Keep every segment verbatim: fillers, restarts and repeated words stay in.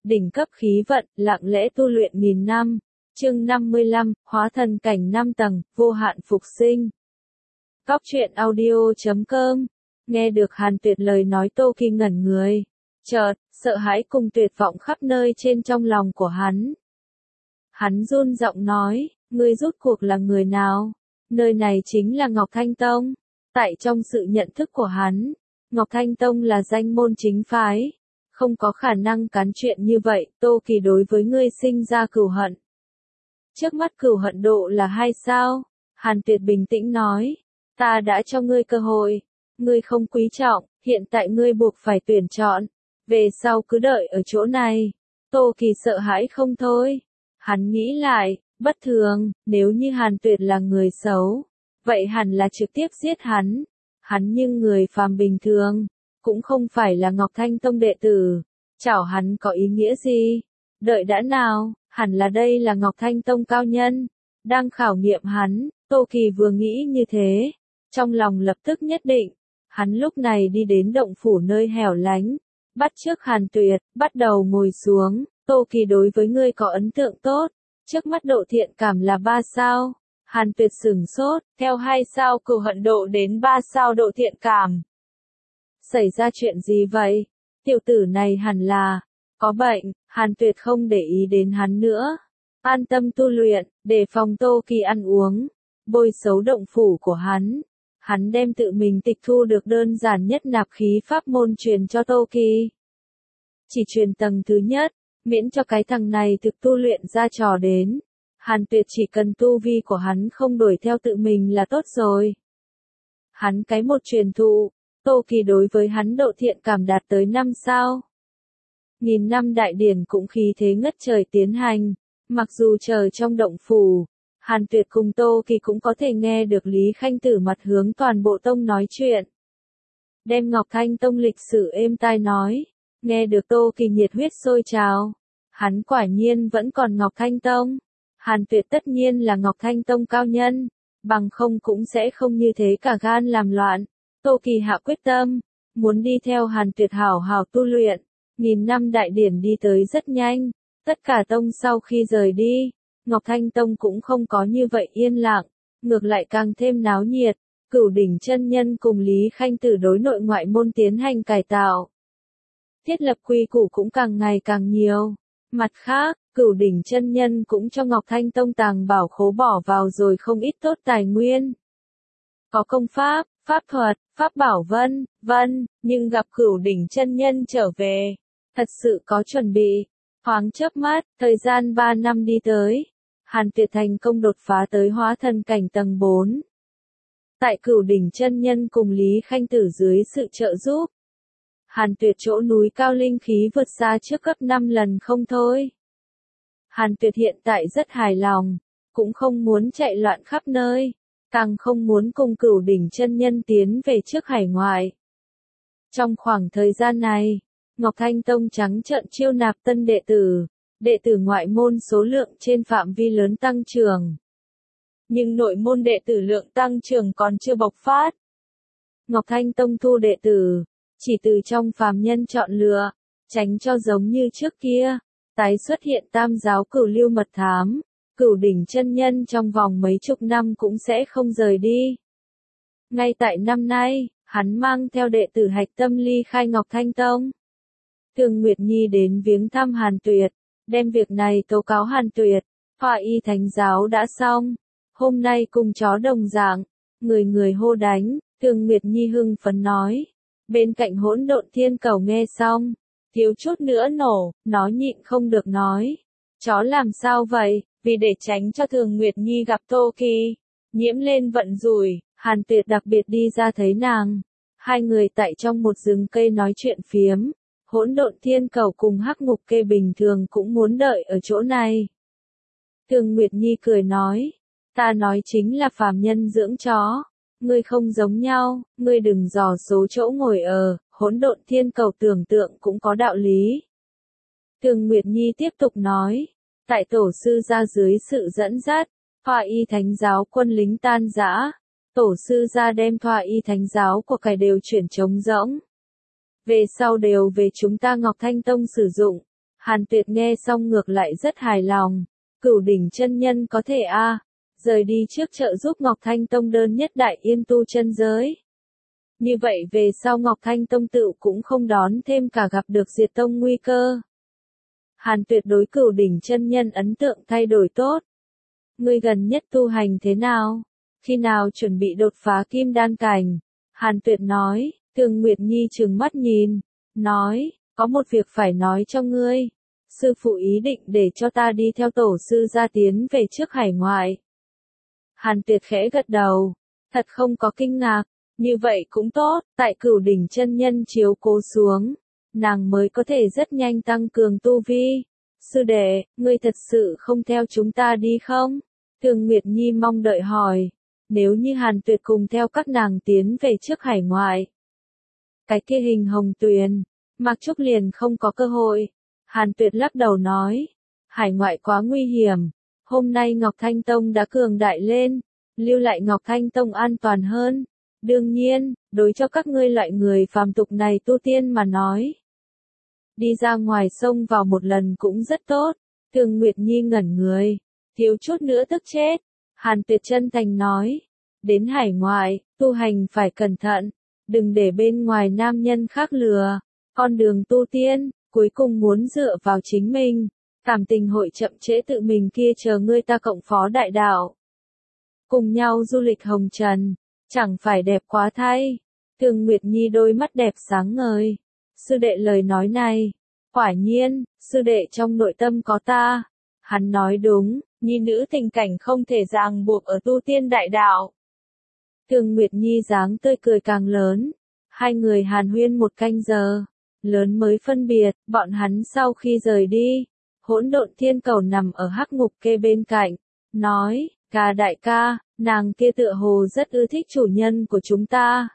đỉnh cấp khí vận, lặng lẽ tu luyện nghìn năm. Chương năm mươi lăm, hóa thần cảnh năm tầng, vô hạn phục sinh. Cóc truyện audio chấm com. Nghe được Hàn Tuyệt lời nói, Tô Kỳ ngẩn người. Chợt, sợ hãi cùng tuyệt vọng khắp nơi trên trong lòng của hắn. Hắn run giọng nói, ngươi rốt cuộc là người nào? Nơi này chính là Ngọc Thanh Tông. Tại trong sự nhận thức của hắn, Ngọc Thanh Tông là danh môn chính phái. Không có khả năng cán chuyện như vậy, Tô Kỳ đối với ngươi sinh ra cừu hận. Trước mắt cừu hận độ là hai sao? Hàn Tuyệt bình tĩnh nói, ta đã cho ngươi cơ hội. Ngươi không quý trọng, hiện tại ngươi buộc phải tuyển chọn. Về sau cứ đợi ở chỗ này. Tô Kỳ sợ hãi không thôi. Hắn nghĩ lại, bất thường, nếu như Hàn Tuyệt là người xấu, vậy hẳn là trực tiếp giết hắn. Hắn nhưng người phàm bình thường, cũng không phải là Ngọc Thanh Tông đệ tử. Chảo hắn có ý nghĩa gì? Đợi đã nào, hẳn là đây là Ngọc Thanh Tông cao nhân, đang khảo nghiệm hắn. Tô Kỳ vừa nghĩ như thế, trong lòng lập tức nhất định. Hắn lúc này đi đến động phủ nơi hẻo lánh, bắt chước Hàn Tuyệt, bắt đầu ngồi xuống. Tô Kỳ đối với ngươi có ấn tượng tốt, trước mắt độ thiện cảm là ba sao. Hàn Tuyệt sửng sốt, theo hai sao cừu hận độ đến ba sao độ thiện cảm. Xảy ra chuyện gì vậy? Tiểu tử này hẳn là có bệnh. Hàn Tuyệt không để ý đến hắn nữa, an tâm tu luyện, để phòng Tô Kỳ ăn uống, bôi xấu động phủ của hắn. Hắn đem tự mình tịch thu được đơn giản nhất nạp khí pháp môn truyền cho Tô Kỳ. Chỉ truyền tầng thứ nhất, miễn cho cái thằng này thực tu luyện ra trò đến. Hàn Tuyệt chỉ cần tu vi của hắn không đuổi theo tự mình là tốt rồi. Hắn cái một truyền thụ, Tô Kỳ đối với hắn độ thiện cảm đạt tới năm sao. Nghìn năm đại điển cũng khí thế ngất trời tiến hành, mặc dù chờ trong động phủ, Hàn Tuyệt cùng Tô Kỳ cũng có thể nghe được Lý Khanh Tử mặt hướng toàn bộ tông nói chuyện. Đem Ngọc Thanh Tông lịch sử êm tai nói, nghe được Tô Kỳ nhiệt huyết sôi trào. Hắn quả nhiên vẫn còn Ngọc Thanh Tông. Hàn Tuyệt tất nhiên là Ngọc Thanh Tông cao nhân, bằng không cũng sẽ không như thế cả gan làm loạn. Tô Kỳ hạ quyết tâm, muốn đi theo Hàn Tuyệt hảo hảo tu luyện. Nghìn năm đại điển đi tới rất nhanh, tất cả tông sau khi rời đi, Ngọc Thanh Tông cũng không có như vậy yên lặng, ngược lại càng thêm náo nhiệt. Cửu đỉnh chân nhân cùng Lý Khanh Tử đối nội ngoại môn tiến hành cải tạo. Thiết lập quy củ cũng càng ngày càng nhiều. Mặt khác, Cửu đỉnh chân nhân cũng cho Ngọc Thanh Tông tàng bảo khố bỏ vào rồi không ít tốt tài nguyên. Có công pháp, pháp thuật, pháp bảo vân, vân, nhưng gặp Cửu đỉnh chân nhân trở về, thật sự có chuẩn bị. Thoáng chớp mắt, thời gian ba năm đi tới, Hàn Tuyệt thành công đột phá tới hóa thần cảnh tầng bốn. Tại Cửu đỉnh chân nhân cùng Lý Khanh Tử dưới sự trợ giúp, Hàn Tuyệt chỗ núi cao linh khí vượt xa trước gấp năm lần không thôi. Hàn Tuyệt hiện tại rất hài lòng, cũng không muốn chạy loạn khắp nơi, càng không muốn cùng Cửu đỉnh chân nhân tiến về trước hải ngoại. Trong khoảng thời gian này, Ngọc Thanh Tông trắng trợn chiêu nạp tân đệ tử, đệ tử ngoại môn số lượng trên phạm vi lớn tăng trưởng. Nhưng nội môn đệ tử lượng tăng trưởng còn chưa bộc phát. Ngọc Thanh Tông thu đệ tử, chỉ từ trong phàm nhân chọn lựa, tránh cho giống như trước kia, tái xuất hiện tam giáo cửu lưu mật thám. Cửu đỉnh chân nhân trong vòng mấy chục năm cũng sẽ không rời đi. Ngay tại năm nay, hắn mang theo đệ tử hạch tâm ly khai Ngọc Thanh Tông. Thường Nguyệt Nhi đến viếng thăm Hàn Tuyệt, đem việc này tố cáo Hàn Tuyệt. Hoa y thánh giáo đã xong, hôm nay cùng chó đồng dạng, người người hô đánh. Thường Nguyệt Nhi hưng phấn nói. Bên cạnh Hỗn Độn Thiên Cầu nghe xong, thiếu chút nữa nổ, nó nhịn không được nói. Chó làm sao vậy? Vì để tránh cho Thường Nguyệt Nhi gặp Tô Kỳ nhiễm lên vận rủi, Hàn Tuyệt đặc biệt đi ra thấy nàng. Hai người tại trong một rừng cây nói chuyện phiếm. Hỗn Độn Thiên Cầu cùng Hắc Ngục Kê bình thường cũng muốn đợi ở chỗ này. Thường Nguyệt Nhi cười nói, ta nói chính là phàm nhân dưỡng chó. Ngươi không giống nhau, ngươi đừng dò số chỗ ngồi ở. Hỗn Độn Thiên Cầu tưởng tượng cũng có đạo lý. Thường Nguyệt Nhi tiếp tục nói, tại tổ sư gia dưới sự dẫn dắt, Thoa Y Thánh giáo quân lính tan rã, tổ sư gia đem Thoa Y Thánh giáo của cải đều chuyển trống rỗng. Về sau đều về chúng ta Ngọc Thanh Tông sử dụng. Hàn Tuyệt nghe xong ngược lại rất hài lòng. Cửu đỉnh chân nhân có thể a à, rời đi trước trợ giúp Ngọc Thanh Tông đơn nhất đại yên tu chân giới. Như vậy về sau Ngọc Thanh Tông tự cũng không đón thêm cả gặp được diệt tông nguy cơ. Hàn Tuyệt đối cửu đỉnh chân nhân ấn tượng thay đổi tốt. Ngươi gần nhất tu hành thế nào? Khi nào chuẩn bị đột phá kim đan cảnh? Hàn Tuyệt nói. Thường Nguyệt Nhi trừng mắt nhìn, nói, có một việc phải nói cho ngươi. Sư phụ ý định để cho ta đi theo tổ sư gia tiến về trước hải ngoại. Hàn Tuyệt khẽ gật đầu, thật không có kinh ngạc, như vậy cũng tốt, tại cửu đỉnh chân nhân chiếu cố xuống, nàng mới có thể rất nhanh tăng cường tu vi. Sư đệ, ngươi thật sự không theo chúng ta đi không? Thường Nguyệt Nhi mong đợi hỏi, nếu như Hàn Tuyệt cùng theo các nàng tiến về trước hải ngoại. Cái kia Hình Hồng Tuyền, Mạc Trúc liền không có cơ hội. Hàn Tuyệt lắc đầu nói, hải ngoại quá nguy hiểm, hôm nay Ngọc Thanh Tông đã cường đại lên, lưu lại Ngọc Thanh Tông an toàn hơn. Đương nhiên, đối cho các ngươi loại người phàm tục này tu tiên mà nói. Đi ra ngoài sông vào một lần cũng rất tốt. Thường Nguyệt Nhi ngẩn người, thiếu chút nữa tức chết. Hàn Tuyệt chân thành nói, đến hải ngoại, tu hành phải cẩn thận, đừng để bên ngoài nam nhân khác lừa. Con đường tu tiên, cuối cùng muốn dựa vào chính mình. Cảm tình hội chậm trễ tự mình kia chờ ngươi ta cộng phó đại đạo. Cùng nhau du lịch hồng trần, chẳng phải đẹp quá thay. Thường Nguyệt Nhi đôi mắt đẹp sáng ngời. Sư đệ lời nói này, quả nhiên, sư đệ trong nội tâm có ta. Hắn nói đúng, nhi nữ tình cảnh không thể ràng buộc ở tu tiên đại đạo. Thường Nguyệt Nhi dáng tươi cười càng lớn. Hai người hàn huyên một canh giờ, lớn mới phân biệt, bọn hắn sau khi rời đi. Hỗn Độn Thiên Cầu nằm ở hắc ngục kê bên cạnh, nói, ca đại ca, nàng kia tựa hồ rất ưa thích chủ nhân của chúng ta.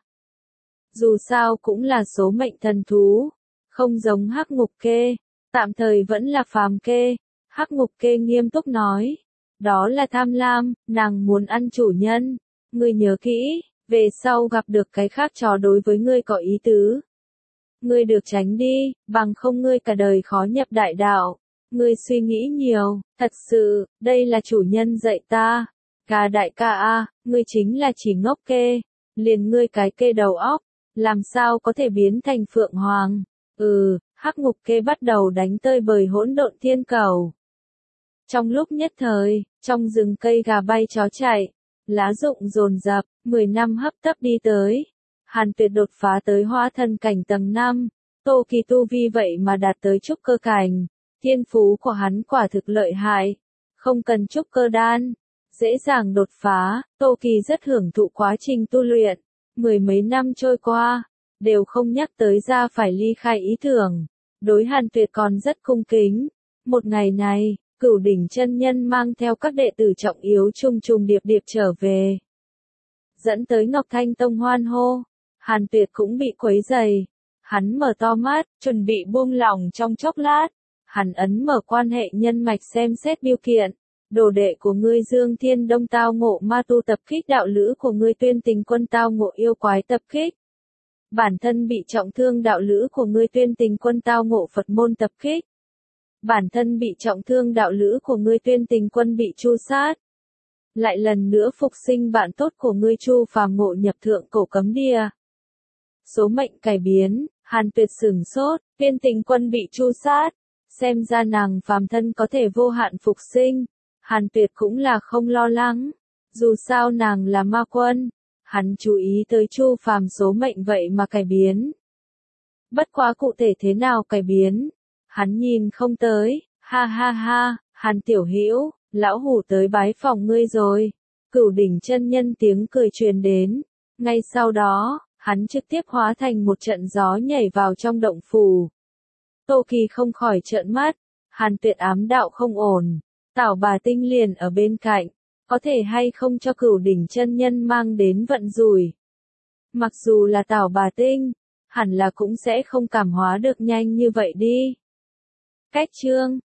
Dù sao cũng là số mệnh thần thú, không giống hắc ngục kê, tạm thời vẫn là phàm kê. Hắc ngục kê nghiêm túc nói, đó là tham lam, nàng muốn ăn chủ nhân. Ngươi nhớ kỹ, về sau gặp được cái khác chó đối với ngươi có ý tứ. Ngươi được tránh đi, bằng không ngươi cả đời khó nhập đại đạo. Ngươi suy nghĩ nhiều, thật sự, đây là chủ nhân dạy ta. Ca đại ca a, ngươi chính là chỉ ngốc kê, liền ngươi cái kê đầu óc, làm sao có thể biến thành phượng hoàng. Ừ, hắc ngục kê bắt đầu đánh tơi bời Hỗn Độn Thiên Cầu. Trong lúc nhất thời, trong rừng cây gà bay chó chạy, lá rụng dồn dập, mười năm hấp tấp đi tới. Hàn Tuyệt đột phá tới hóa thần cảnh tầng năm, Tô Kỳ tu vi vậy mà đạt tới trúc cơ cảnh. Thiên phú của hắn quả thực lợi hại, không cần trúc cơ đan, dễ dàng đột phá. Tô Kỳ rất hưởng thụ quá trình tu luyện, mười mấy năm trôi qua, đều không nhắc tới ra phải ly khai ý tưởng. Đối Hàn Tuyệt còn rất cung kính. Một ngày này, Cửu đỉnh chân nhân mang theo các đệ tử trọng yếu trùng trùng điệp điệp trở về. Dẫn tới Ngọc Thanh Tông hoan hô, Hàn Tuyệt cũng bị quấy rầy. Hắn mở to mắt, chuẩn bị buông lỏng trong chốc lát. Hắn ấn mở quan hệ nhân mạch xem xét biêu kiện. Đồ đệ của ngươi Dương Thiên Đông tao ngộ ma tu tập kích, đạo lữ của ngươi Tuyên Tình Quân tao ngộ yêu quái tập kích. Bản thân bị trọng thương, đạo lữ của ngươi Tuyên Tình Quân tao ngộ Phật môn tập kích. Bản thân bị trọng thương, đạo lữ của ngươi Tuyên Tình Quân bị tru sát. Lại lần nữa phục sinh, bạn tốt của ngươi Chu Phàm ngộ nhập thượng cổ cấm địa. Số mệnh cải biến, Hàn Tuyệt sửng sốt, Tuyên Tình Quân bị tru sát. Xem ra nàng phàm thân có thể vô hạn phục sinh. Hàn Tuyệt cũng là không lo lắng. Dù sao nàng là ma quân. Hắn chú ý tới Chu Phàm số mệnh vậy mà cải biến. Bất quá cụ thể thế nào cải biến, hắn nhìn không tới. Ha ha ha, Hàn tiểu hữu, lão hủ tới bái phòng ngươi rồi. Cửu đỉnh chân nhân tiếng cười truyền đến. Ngay sau đó, hắn trực tiếp hóa thành một trận gió nhảy vào trong động phủ. Tô Kỳ không khỏi trợn mắt. Hàn Tuyệt ám đạo không ổn. Tảo Bà Tinh liền ở bên cạnh, có thể hay không cho Cửu đỉnh chân nhân mang đến vận rủi. Mặc dù là Tảo Bà Tinh, hẳn là cũng sẽ không cảm hóa được nhanh như vậy đi. Cách chương